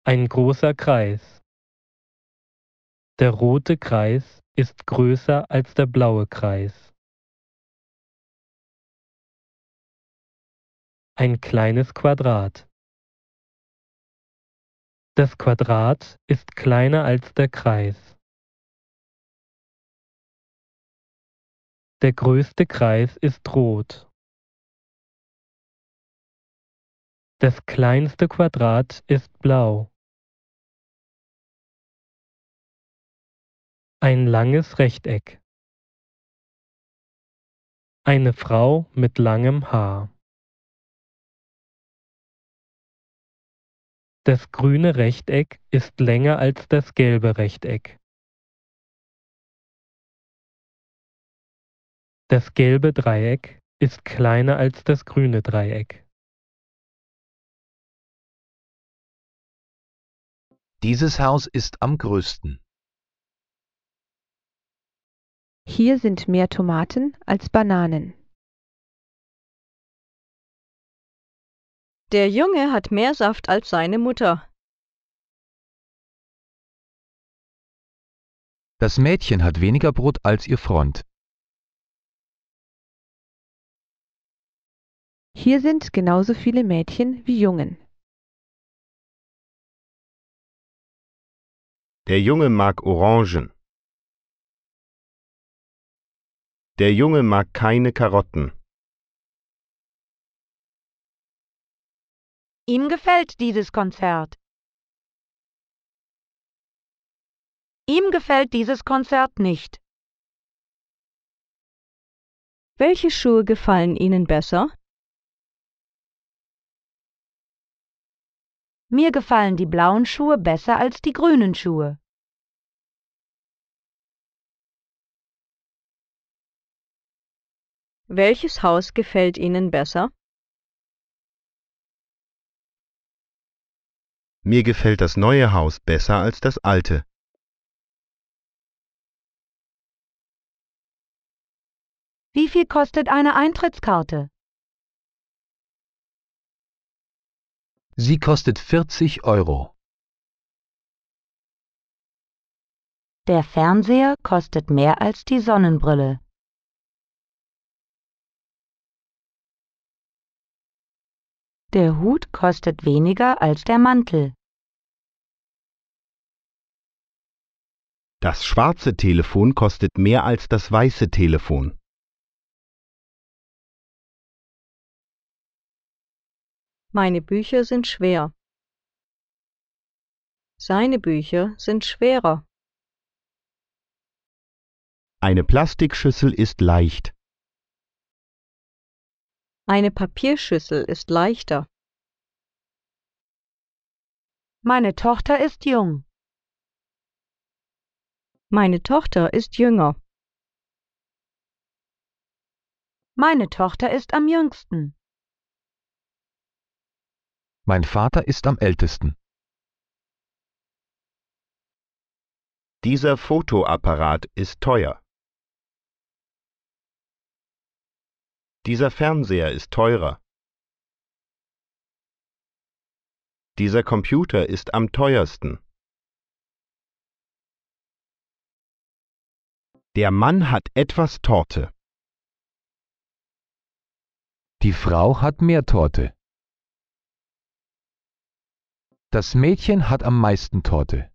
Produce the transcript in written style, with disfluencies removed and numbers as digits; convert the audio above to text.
Ein großer Kreis. Der rote Kreis ist größer als der blaue Kreis. Ein kleines Quadrat. Das Quadrat ist kleiner als der Kreis. Der größte Kreis ist rot. Das kleinste Quadrat ist blau. Ein langes Rechteck. Eine Frau mit langem Haar. Das grüne Rechteck ist länger als das gelbe Rechteck. Das gelbe Dreieck ist kleiner als das grüne Dreieck. Dieses Haus ist am größten. Hier sind mehr Tomaten als Bananen. Der Junge hat mehr Saft als seine Mutter. Das Mädchen hat weniger Brot als ihr Freund. Hier sind genauso viele Mädchen wie Jungen. Der Junge mag Orangen. Der Junge mag keine Karotten. Ihm gefällt dieses Konzert. Ihm gefällt dieses Konzert nicht. Welche Schuhe gefallen Ihnen besser? Mir gefallen die blauen Schuhe besser als die grünen Schuhe. Welches Haus gefällt Ihnen besser? Mir gefällt das neue Haus besser als das alte. Wie viel kostet eine Eintrittskarte? Sie kostet 40 €. Der Fernseher kostet mehr als die Sonnenbrille. Der Hut kostet weniger als der Mantel. Das schwarze Telefon kostet mehr als das weiße Telefon. Meine Bücher sind schwer. Seine Bücher sind schwerer. Eine Plastikschüssel ist leicht. Eine Papierschüssel ist leichter. Meine Tochter ist jung. Meine Tochter ist jünger. Meine Tochter ist am jüngsten. Mein Vater ist am ältesten. Dieser Fotoapparat ist teuer. Dieser Fernseher ist teurer. Dieser Computer ist am teuersten. Der Mann hat etwas Torte. Die Frau hat mehr Torte. Das Mädchen hat am meisten Torte.